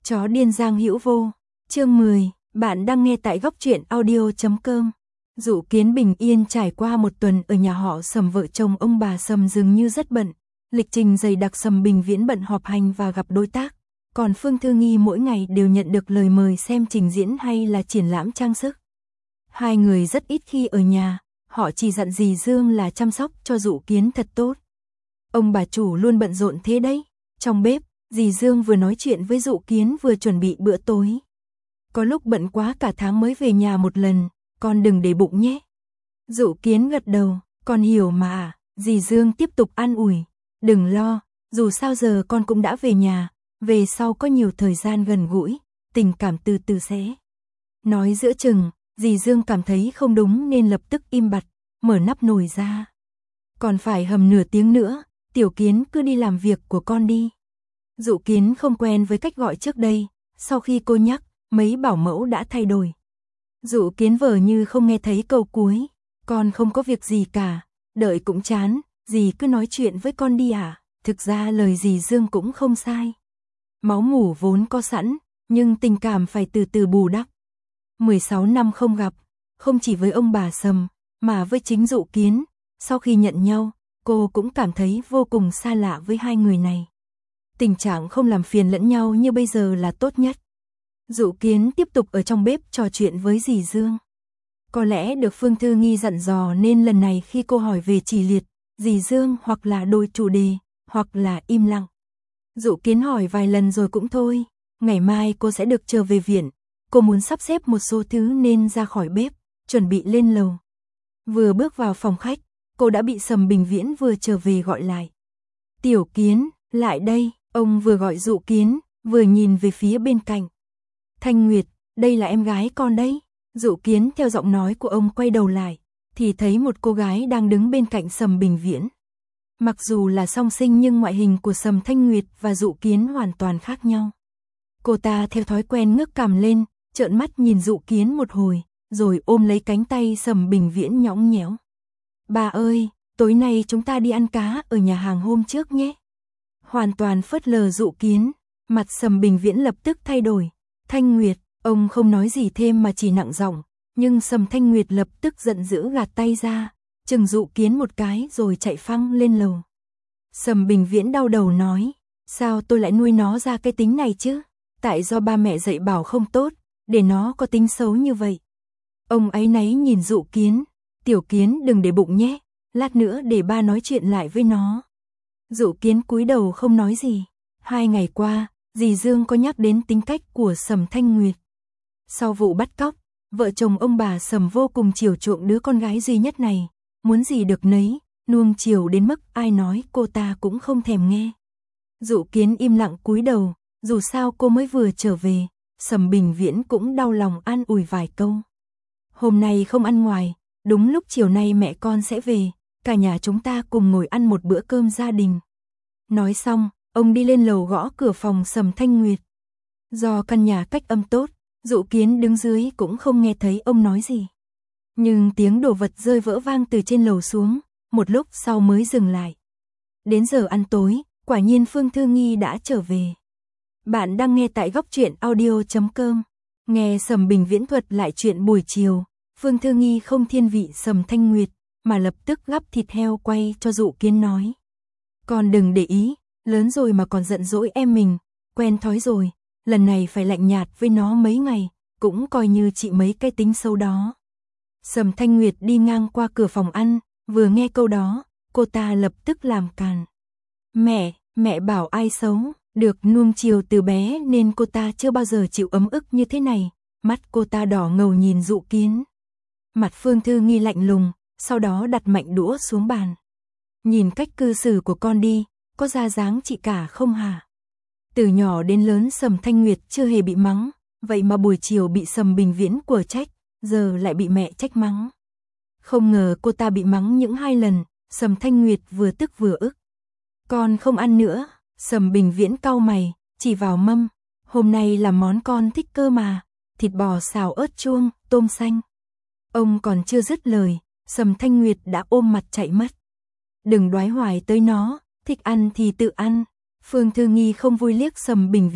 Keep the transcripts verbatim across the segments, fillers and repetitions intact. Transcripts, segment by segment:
Chó điên Giang Hữu Vô, chương mười, bạn đang nghe tại góc truyện audio chấm com. Dụ Kiến bình yên trải qua một tuần ở nhà họ Sầm, vợ chồng ông bà Sầm dường như rất bận, lịch trình dày đặc. Sầm Bình Viễn bận họp hành và gặp đối tác, còn Phương Thư Nghi mỗi ngày đều nhận được lời mời xem trình diễn hay là triển lãm trang sức. Hai người rất ít khi ở nhà, họ chỉ dặn dì Dương là chăm sóc cho Dụ Kiến thật tốt. Ông bà chủ luôn bận rộn thế đấy. Trong bếp, dì Dương vừa nói chuyện với Dụ Kiến vừa chuẩn bị bữa tối. Có lúc bận quá cả tháng mới về nhà một lần, con đừng để bụng nhé. Dụ Kiến gật đầu, con hiểu mà. Dì Dương tiếp tục an ủi, đừng lo, dù sao giờ con cũng đã về nhà, về sau có nhiều thời gian gần gũi, tình cảm từ từ sẽ. Nói giữa chừng, dì Dương cảm thấy không đúng nên lập tức im bặt, mở nắp nồi ra. Còn phải hầm nửa tiếng nữa, Tiểu Kiến cứ đi làm việc của con đi. Dụ Kiến không quen với cách gọi trước đây, sau khi cô nhắc, mấy bảo mẫu đã thay đổi. Dụ Kiến vờ như không nghe thấy câu cuối, con không có việc gì cả, đợi cũng chán, dì cứ nói chuyện với con đi à. Thực ra lời dì Dương cũng không sai. Máu mủ vốn có sẵn, nhưng tình cảm phải từ từ bù đắp. mười sáu năm không gặp, không chỉ với ông bà Sầm, mà với chính Dụ Kiến, sau khi nhận nhau, cô cũng cảm thấy vô cùng xa lạ với hai người này. Tình trạng không làm phiền lẫn nhau như bây giờ là tốt nhất. Dụ Kiến tiếp tục ở trong bếp trò chuyện với dì Dương. Có lẽ được Phương Thư Nghi dặn dò nên lần này khi cô hỏi về Chỉ Liệt, dì Dương hoặc là đổi chủ đề, hoặc là im lặng. Dụ Kiến hỏi vài lần rồi cũng thôi, ngày mai cô sẽ được trở về viện. Cô muốn sắp xếp một số thứ nên ra khỏi bếp, chuẩn bị lên lầu. Vừa bước vào phòng khách, cô đã bị Sầm Bình Viễn vừa trở về gọi lại. Tiểu Kiến, lại đây. Ông vừa gọi Dụ Kiến, vừa nhìn về phía bên cạnh. Thanh Nguyệt, đây là em gái con đấy. Dụ Kiến theo giọng nói của ông quay đầu lại, thì thấy một cô gái đang đứng bên cạnh Sầm Bình Viễn. Mặc dù là song sinh nhưng ngoại hình của Sầm Thanh Nguyệt và Dụ Kiến hoàn toàn khác nhau. Cô ta theo thói quen ngước cằm lên, trợn mắt nhìn Dụ Kiến một hồi, rồi ôm lấy cánh tay Sầm Bình Viễn nhõng nhẽo. Bà ơi, tối nay chúng ta đi ăn cá ở nhà hàng hôm trước nhé. Hoàn toàn phớt lờ Dụ Kiến, mặt Sầm Bình Viễn lập tức thay đổi. Thanh Nguyệt, ông không nói gì thêm mà chỉ nặng giọng, nhưng Sầm Thanh Nguyệt lập tức giận dữ gạt tay ra, chừng Dụ Kiến một cái rồi chạy phăng lên lầu. Sầm Bình Viễn đau đầu nói, sao tôi lại nuôi nó ra cái tính này chứ? Tại do ba mẹ dạy bảo không tốt, để nó có tính xấu như vậy. Ông áy náy nhìn Dụ Kiến, Tiểu Kiến đừng để bụng nhé, lát nữa để ba nói chuyện lại với nó. Dụ Kiến cúi đầu không nói gì. Hai ngày qua, dì Dương có nhắc đến tính cách của Sầm Thanh Nguyệt. Sau vụ bắt cóc, vợ chồng ông bà Sầm vô cùng chiều chuộng đứa con gái duy nhất này, muốn gì được nấy, nuông chiều đến mức ai nói cô ta cũng không thèm nghe. Dụ Kiến im lặng cúi đầu, dù sao cô mới vừa trở về, Sầm Bình Viễn cũng đau lòng an ủi vài câu. Hôm nay không ăn ngoài, đúng lúc chiều nay mẹ con sẽ về, cả nhà chúng ta cùng ngồi ăn một bữa cơm gia đình. Nói xong, ông đi lên lầu gõ cửa phòng Sầm Thanh Nguyệt. Do căn nhà cách âm tốt, Dụ Kiến đứng dưới cũng không nghe thấy ông nói gì. Nhưng tiếng đồ vật rơi vỡ vang từ trên lầu xuống, một lúc sau mới dừng lại. Đến giờ ăn tối, quả nhiên Phương Thư Nghi đã trở về. Bạn đang nghe tại góc truyện audio chấm com. Nghe Sầm Bình Viễn thuật lại chuyện buổi chiều, Phương Thư Nghi không thiên vị Sầm Thanh Nguyệt, mà lập tức gắp thịt heo quay cho Dụ Kiến nói. Con đừng để ý, lớn rồi mà còn giận dỗi em mình, quen thói rồi, lần này phải lạnh nhạt với nó mấy ngày, cũng coi như chị mấy cái tính xấu đó. Sầm Thanh Nguyệt đi ngang qua cửa phòng ăn, vừa nghe câu đó, cô ta lập tức làm càn. Mẹ, mẹ bảo ai xấu, được nuông chiều từ bé nên cô ta chưa bao giờ chịu ấm ức như thế này, mắt cô ta đỏ ngầu nhìn Dụ Kiến. Mặt Phương Thư Nghi lạnh lùng, sau đó đặt mạnh đũa xuống bàn. Nhìn cách cư xử của con đi, có ra dáng chị cả không hả? Từ nhỏ đến lớn Sầm Thanh Nguyệt chưa hề bị mắng, vậy mà buổi chiều bị Sầm Bình Viễn quở trách, giờ lại bị mẹ trách mắng. Không ngờ cô ta bị mắng những hai lần, Sầm Thanh Nguyệt vừa tức vừa ức. Con không ăn nữa, Sầm Bình Viễn cau mày, chỉ vào mâm, hôm nay là món con thích cơ mà, thịt bò xào ớt chuông, tôm xanh. Ông còn chưa dứt lời, Sầm Thanh Nguyệt đã ôm mặt chạy mất. Đừng đoái hoài tới nó, thích ăn thì tự ăn. Phương Thư Nghi không vui liếc Sầm Bình Viễn,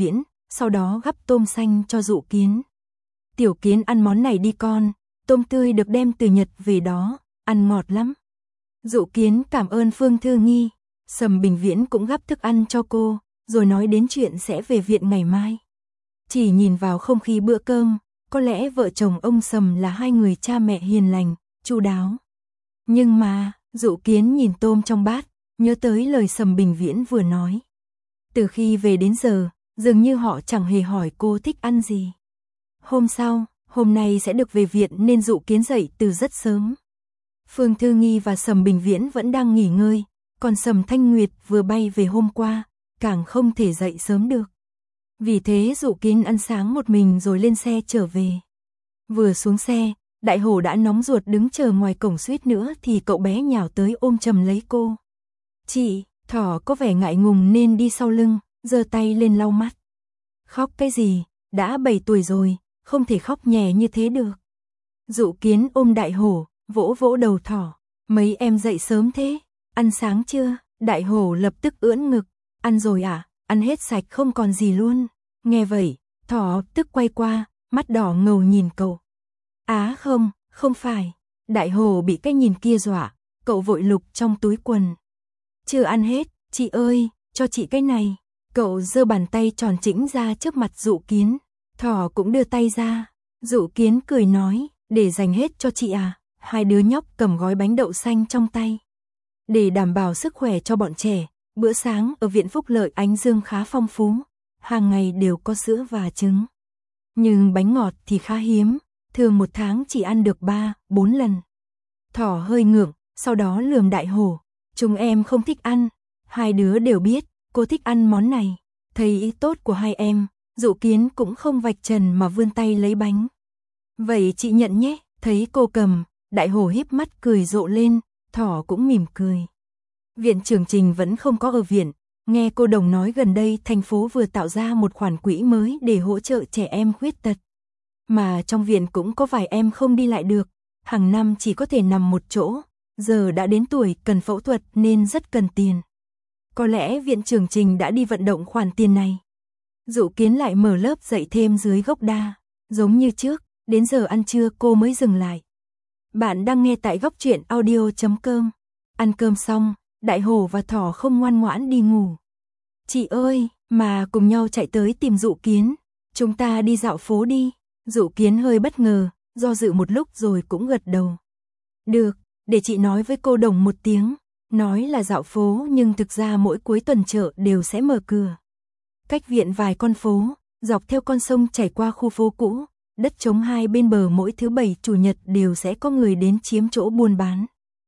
sau đó gắp tôm xanh cho Dụ Kiến. Tiểu Kiến ăn món này đi con, tôm tươi được đem từ Nhật về đó, ăn ngọt lắm. Dụ Kiến cảm ơn Phương Thư Nghi, Sầm Bình Viễn cũng gắp thức ăn cho cô, rồi nói đến chuyện sẽ về viện ngày mai. Chỉ nhìn vào không khí bữa cơm, có lẽ vợ chồng ông Sầm là hai người cha mẹ hiền lành, chu đáo. Nhưng mà, Dụ Kiến nhìn tôm trong bát, nhớ tới lời Sầm Bình Viễn vừa nói. Từ khi về đến giờ, dường như họ chẳng hề hỏi cô thích ăn gì. Hôm sau, hôm nay sẽ được về viện nên Dụ Kiến dậy từ rất sớm. Phương Thư Nghi và Sầm Bình Viễn vẫn đang nghỉ ngơi, còn Sầm Thanh Nguyệt vừa bay về hôm qua, càng không thể dậy sớm được. Vì thế Dụ Kiến ăn sáng một mình rồi lên xe trở về. Vừa xuống xe, Đại Hổ đã nóng ruột đứng chờ ngoài cổng suýt nữa thì cậu bé nhào tới ôm chầm lấy cô. Chị, Thỏ có vẻ ngại ngùng nên đi sau lưng, giơ tay lên lau mắt. Khóc cái gì, đã bảy tuổi rồi, không thể khóc nhè như thế được. Dụ Kiến ôm Đại Hổ, vỗ vỗ đầu Thỏ. Mấy em dậy sớm thế, ăn sáng chưa? Đại Hổ lập tức ưỡn ngực. Ăn rồi à, ăn hết sạch không còn gì luôn. Nghe vậy, Thỏ tức quay qua, mắt đỏ ngầu nhìn cậu. Á không, không phải. Đại Hổ bị cái nhìn kia dọa, cậu vội lục trong túi quần. Chưa ăn hết, chị ơi, cho chị cái này. Cậu giơ bàn tay tròn trĩnh ra trước mặt Dụ Kiến. Thỏ cũng đưa tay ra. Dụ Kiến cười nói, để dành hết cho chị à. Hai đứa nhóc cầm gói bánh đậu xanh trong tay. Để đảm bảo sức khỏe cho bọn trẻ, bữa sáng ở Viện Phúc Lợi Ánh Dương khá phong phú. Hàng ngày đều có sữa và trứng. Nhưng bánh ngọt thì khá hiếm, thường một tháng chỉ ăn được ba, bốn lần. Thỏ hơi ngượng, sau đó lườm Đại Hổ. Chúng em không thích ăn. Hai đứa đều biết, cô thích ăn món này. Thấy ý tốt của hai em, Dụ Kiến cũng không vạch trần mà vươn tay lấy bánh. Vậy chị nhận nhé, thấy cô cầm, Đại Hổ híp mắt cười rộ lên, Thỏ cũng mỉm cười. Viện trưởng Trình vẫn không có ở viện, nghe cô Đồng nói gần đây thành phố vừa tạo ra một khoản quỹ mới để hỗ trợ trẻ em khuyết tật. Mà trong viện cũng có vài em không đi lại được, hàng năm chỉ có thể nằm một chỗ, giờ đã đến tuổi cần phẫu thuật nên rất cần tiền. Có lẽ viện trưởng Trình đã đi vận động khoản tiền này. Dụ Kiến lại mở lớp dạy thêm dưới gốc đa, giống như trước, đến giờ ăn trưa cô mới dừng lại. Bạn đang nghe tại góc truyện audio chấm com. Ăn cơm xong, Đại Hổ và Thỏ không ngoan ngoãn đi ngủ. Chị ơi, mà cùng nhau chạy tới tìm Dụ Kiến. Chúng ta đi dạo phố đi. Dụ Kiến hơi bất ngờ, do dự một lúc rồi cũng gật đầu. Được, để chị nói với cô Đồng một tiếng. Nói là dạo phố nhưng thực ra mỗi cuối tuần chợ đều sẽ mở cửa. Cách viện vài con phố, dọc theo con sông chảy qua khu phố cũ, đất trống hai bên bờ mỗi thứ bảy chủ nhật đều sẽ có người đến chiếm chỗ buôn bán.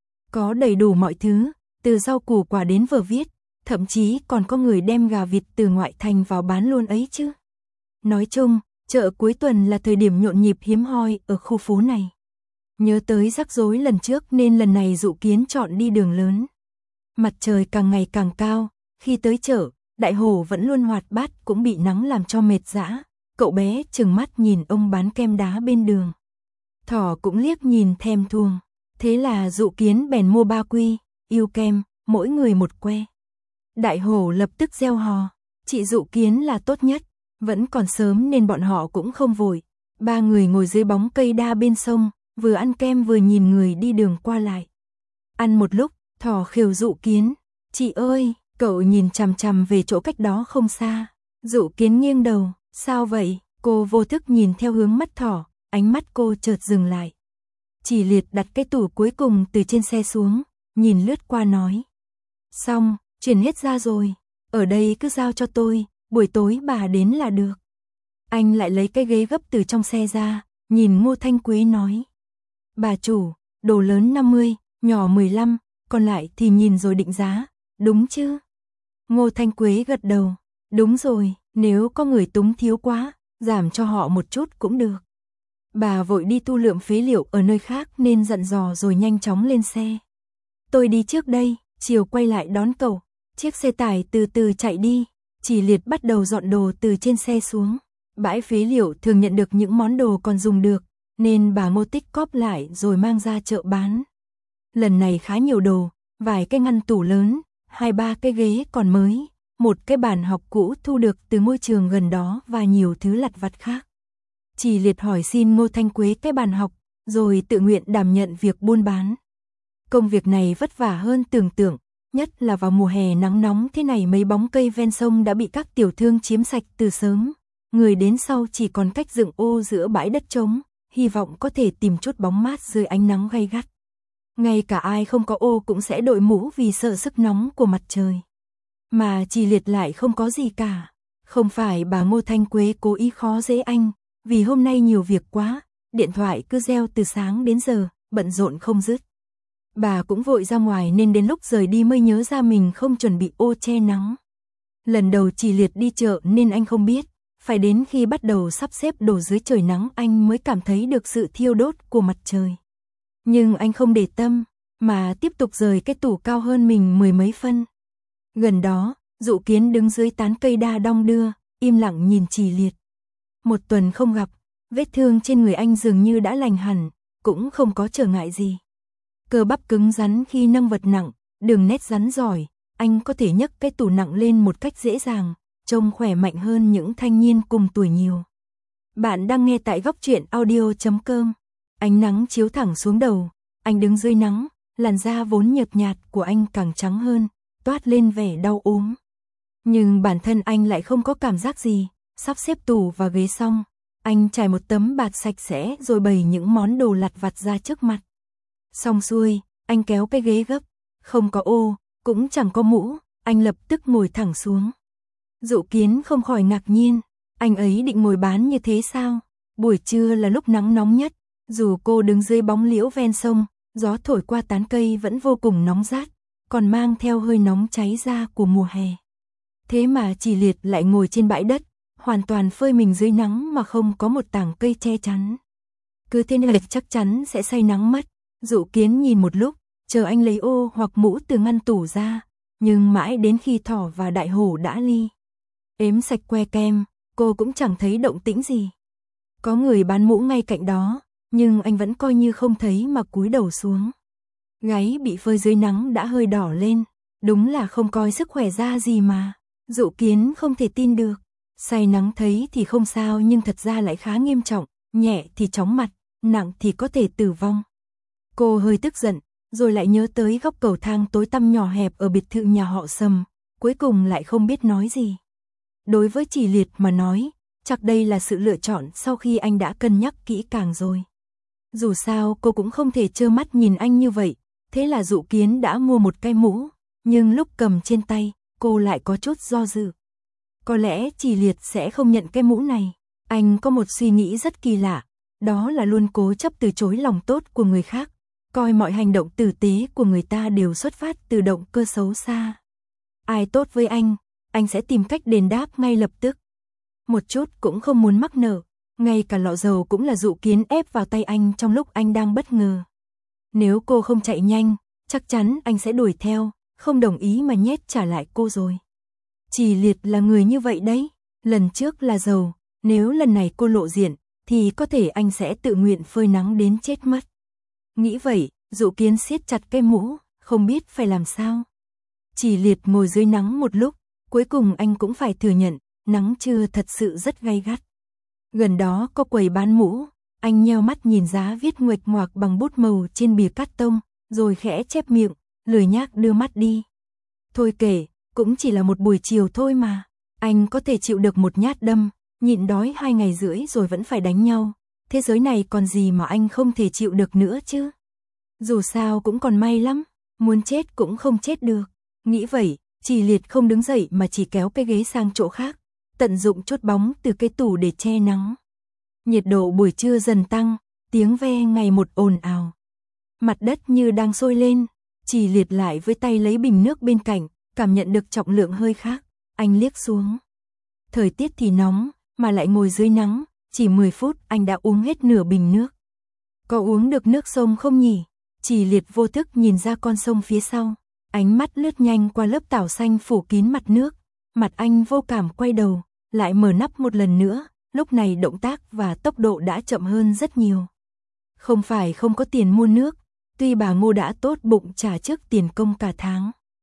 Có đầy đủ mọi thứ, từ rau củ quả đến vở viết, thậm chí còn có người đem gà vịt từ ngoại thành vào bán luôn ấy chứ. Nói chung, chợ cuối tuần là thời điểm nhộn nhịp hiếm hoi ở khu phố này. Nhớ tới rắc rối lần trước nên lần này Dụ Kiến chọn đi đường lớn. Mặt trời càng ngày càng cao, khi tới chợ, Đại Hổ vẫn luôn hoạt bát cũng bị nắng làm cho mệt dã. Cậu bé trừng mắt nhìn ông bán kem đá bên đường. Thỏ cũng liếc nhìn thèm thuồng. Thế là Dụ Kiến bèn mua ba quy, yêu kem, mỗi người một que. Đại Hổ lập tức reo hò, chị Dụ Kiến là tốt nhất. Vẫn còn sớm nên bọn họ cũng không vội. Ba người ngồi dưới bóng cây đa bên sông, vừa ăn kem vừa nhìn người đi đường qua lại. Ăn một lúc, Thỏ khều Dụ Kiến. Chị ơi, cậu nhìn chằm chằm về chỗ cách đó không xa. Dụ Kiến nghiêng đầu. Sao vậy? Cô vô thức nhìn theo hướng mắt Thỏ, ánh mắt cô chợt dừng lại. Chỉ Liệt đặt cái tủ cuối cùng từ trên xe xuống, nhìn lướt qua nói. Xong, chuyển hết ra rồi, ở đây cứ giao cho tôi, buổi tối bà đến là được. Anh lại lấy cái ghế gấp từ trong xe ra, nhìn Ngô Thanh Quế nói. Bà chủ, đồ lớn năm mươi, nhỏ mười lăm, còn lại thì nhìn rồi định giá, đúng chứ? Ngô Thanh Quế gật đầu, đúng rồi. Nếu có người túng thiếu quá, giảm cho họ một chút cũng được. Bà vội đi thu lượm phế liệu ở nơi khác nên dặn dò rồi nhanh chóng lên xe. Tôi đi trước đây, chiều quay lại đón cậu. Chiếc xe tải từ từ chạy đi, Chỉ Liệt bắt đầu dọn đồ từ trên xe xuống. Bãi phế liệu thường nhận được những món đồ còn dùng được, nên bà Ngô tích cóp lại rồi mang ra chợ bán. Lần này khá nhiều đồ, vài cái ngăn tủ lớn, hai ba cái ghế còn mới. một cái bàn học cũ thu được từ ngôi trường gần đó và nhiều thứ lặt vặt khác. Chỉ Liệt hỏi xin Ngô Thanh Quế cái bàn học, rồi tự nguyện đảm nhận việc buôn bán. Công việc này vất vả hơn tưởng tượng, nhất là vào mùa hè nắng nóng thế này, mấy bóng cây ven sông đã bị các tiểu thương chiếm sạch từ sớm. Người đến sau chỉ còn cách dựng ô giữa bãi đất trống, hy vọng có thể tìm chút bóng mát dưới ánh nắng gay gắt. Ngay cả ai không có ô cũng sẽ đội mũ vì sợ sức nóng của mặt trời. Mà Chỉ Liệt lại không có gì cả. Không phải bà Ngô Thanh Quế cố ý khó dễ anh, vì hôm nay nhiều việc quá, điện thoại cứ reo từ sáng đến giờ, bận rộn không dứt. Bà cũng vội ra ngoài nên đến lúc rời đi mới nhớ ra mình không chuẩn bị ô che nắng. Lần đầu Chỉ Liệt đi chợ nên anh không biết, phải đến khi bắt đầu sắp xếp đồ dưới trời nắng anh mới cảm thấy được sự thiêu đốt của mặt trời. Nhưng anh không để tâm, mà tiếp tục rời cái tủ cao hơn mình mười mấy phân. Gần đó, Dụ Kiến đứng dưới tán cây đa đong đưa, im lặng nhìn Chỉ Liệt. Một tuần không gặp, vết thương trên người anh dường như đã lành hẳn, cũng không có trở ngại gì. Cơ bắp cứng rắn khi nâng vật nặng, đường nét rắn giỏi, anh có thể nhấc cái tủ nặng lên một cách dễ dàng, trông khỏe mạnh hơn những thanh niên cùng tuổi nhiều. Bạn đang nghe tại góc truyện audio chấm com. Ánh nắng chiếu thẳng xuống đầu, anh đứng dưới nắng, làn da vốn nhợt nhạt của anh càng trắng hơn, toát lên vẻ đau ốm. Nhưng bản thân anh lại không có cảm giác gì, sắp xếp tủ và ghế xong, anh trải một tấm bạt sạch sẽ rồi bày những món đồ lặt vặt ra trước mặt. Xong xuôi, anh kéo cái ghế gấp, không có ô, cũng chẳng có mũ, anh lập tức ngồi thẳng xuống. Dụ Kiến không khỏi ngạc nhiên, anh ấy định ngồi bán như thế sao? Buổi trưa là lúc nắng nóng nhất, dù cô đứng dưới bóng liễu ven sông, gió thổi qua tán cây vẫn vô cùng nóng rát, còn mang theo hơi nóng cháy da của mùa hè. Thế mà Chỉ Liệt lại ngồi trên bãi đất, hoàn toàn phơi mình dưới nắng mà không có một tảng cây che chắn. Cứ thế này chắc chắn sẽ say nắng mất. Dụ Kiến nhìn một lúc, chờ anh lấy ô hoặc mũ từ ngăn tủ ra, nhưng mãi đến khi thỏ và đại hổ đã ly ếm sạch que kem, cô cũng chẳng thấy động tĩnh gì. Có người bán mũ ngay cạnh đó, nhưng anh vẫn coi như không thấy mà cúi đầu xuống. Gáy bị phơi dưới nắng đã hơi đỏ lên, đúng là không coi sức khỏe ra gì mà. Dụ Kiến không thể tin được, say nắng thấy thì không sao nhưng thật ra lại khá nghiêm trọng, nhẹ thì chóng mặt, nặng thì có thể tử vong. Cô hơi tức giận, rồi lại nhớ tới góc cầu thang tối tăm nhỏ hẹp ở biệt thự nhà họ Sầm, cuối cùng lại không biết nói gì. Đối với Chỉ Liệt mà nói, chắc đây là sự lựa chọn sau khi anh đã cân nhắc kỹ càng rồi. Dù sao cô cũng không thể trơ mắt nhìn anh như vậy, thế là Dụ Kiến đã mua một cái mũ, nhưng lúc cầm trên tay, cô lại có chút do dự. Có lẽ Chỉ Liệt sẽ không nhận cái mũ này, anh có một suy nghĩ rất kỳ lạ, đó là luôn cố chấp từ chối lòng tốt của người khác, coi mọi hành động tử tế của người ta đều xuất phát từ động cơ xấu xa. Ai tốt với anh, anh sẽ tìm cách đền đáp ngay lập tức. Một chút cũng không muốn mắc nợ, ngay cả lọ dầu cũng là Dụ Kiến ép vào tay anh trong lúc anh đang bất ngờ. Nếu cô không chạy nhanh, chắc chắn anh sẽ đuổi theo, không đồng ý mà nhét trả lại cô rồi. Chỉ Liệt là người như vậy đấy, lần trước là dầu, nếu lần này cô lộ diện, thì có thể anh sẽ tự nguyện phơi nắng đến chết mất. Nghĩ vậy, Dụ Kiến siết chặt cái mũ, không biết phải làm sao. Chỉ Liệt ngồi dưới nắng một lúc, cuối cùng anh cũng phải thừa nhận, nắng trưa thật sự rất gay gắt. Gần đó có quầy bán mũ, anh nheo mắt nhìn giá viết nguệch ngoạc bằng bút màu trên bìa cát tông, rồi khẽ chép miệng, lười nhác đưa mắt đi. Thôi kể, cũng chỉ là một buổi chiều thôi mà, anh có thể chịu được một nhát đâm, nhịn đói hai ngày rưỡi rồi vẫn phải đánh nhau. Thế giới này còn gì mà anh không thể chịu được nữa chứ? Dù sao cũng còn may lắm, muốn chết cũng không chết được. Nghĩ vậy, Chỉ Liệt không đứng dậy mà chỉ kéo cái ghế sang chỗ khác, tận dụng chốt bóng từ cái tủ để che nắng. Nhiệt độ buổi trưa dần tăng, tiếng ve ngày một ồn ào. Mặt đất như đang sôi lên, Chỉ Liệt lại với tay lấy bình nước bên cạnh, cảm nhận được trọng lượng hơi khác, anh liếc xuống. Thời tiết thì nóng, mà lại ngồi dưới nắng, chỉ mười phút anh đã uống hết nửa bình nước. Có uống được nước sông không nhỉ? Chỉ Liệt vô thức nhìn ra con sông phía sau, ánh mắt lướt nhanh qua lớp tảo xanh phủ kín mặt nước, mặt anh vô cảm quay đầu, lại mở nắp một lần nữa, lúc này động tác và tốc độ đã chậm hơn rất nhiều. Không phải không có tiền mua nước, tuy bà Ngô đã tốt bụng trả trước tiền công cả tháng.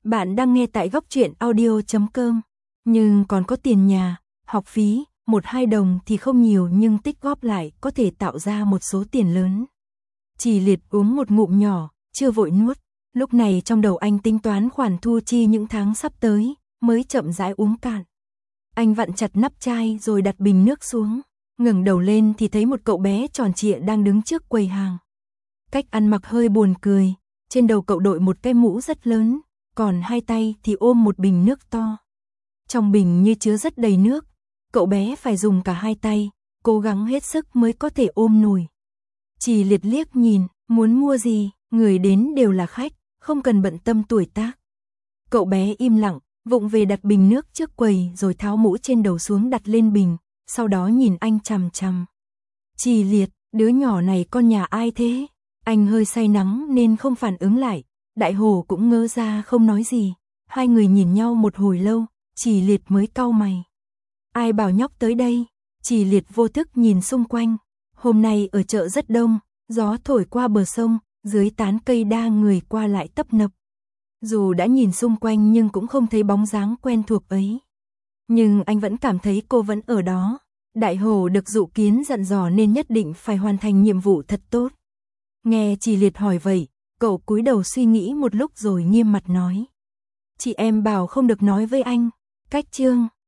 Bạn đang nghe tại góc truyện audio chấm com. Nhưng còn có tiền nhà, học phí, một hai đồng thì không nhiều nhưng tích góp lại có thể tạo ra một số tiền lớn. Chỉ Liệt uống một ngụm nhỏ, chưa vội nuốt. Lúc này trong đầu anh tính toán khoản thu chi những tháng sắp tới, mới chậm rãi uống cạn. Anh vặn chặt nắp chai rồi đặt bình nước xuống. Ngẩng đầu lên thì thấy một cậu bé tròn trịa đang đứng trước quầy hàng. Cách ăn mặc hơi buồn cười, trên đầu cậu đội một cái mũ rất lớn, còn hai tay thì ôm một bình nước to. Trong bình như chứa rất đầy nước, cậu bé phải dùng cả hai tay, cố gắng hết sức mới có thể ôm nổi. Chỉ Liệt liếc nhìn, muốn mua gì, người đến đều là khách, không cần bận tâm tuổi tác. Cậu bé im lặng, vụng về đặt bình nước trước quầy rồi tháo mũ trên đầu xuống đặt lên bình, sau đó nhìn anh chằm chằm. Chỉ Liệt, đứa nhỏ này con nhà ai thế? Anh hơi say nắng nên không phản ứng lại, Đại Hồ cũng ngơ ra không nói gì. Hai người nhìn nhau một hồi lâu, Chỉ Liệt mới cau mày. Ai bảo nhóc tới đây? Chỉ Liệt vô thức nhìn xung quanh. Hôm nay ở chợ rất đông, gió thổi qua bờ sông, dưới tán cây đa người qua lại tấp nập. Dù đã nhìn xung quanh nhưng cũng không thấy bóng dáng quen thuộc ấy. Nhưng anh vẫn cảm thấy cô vẫn ở đó. Đại Hồ được Dụ Kiến dặn dò nên nhất định phải hoàn thành nhiệm vụ thật tốt. Nghe Chỉ Liệt hỏi vậy, cậu cúi đầu suy nghĩ một lúc rồi nghiêm mặt nói. Chị em bảo không được nói với anh. Cách chương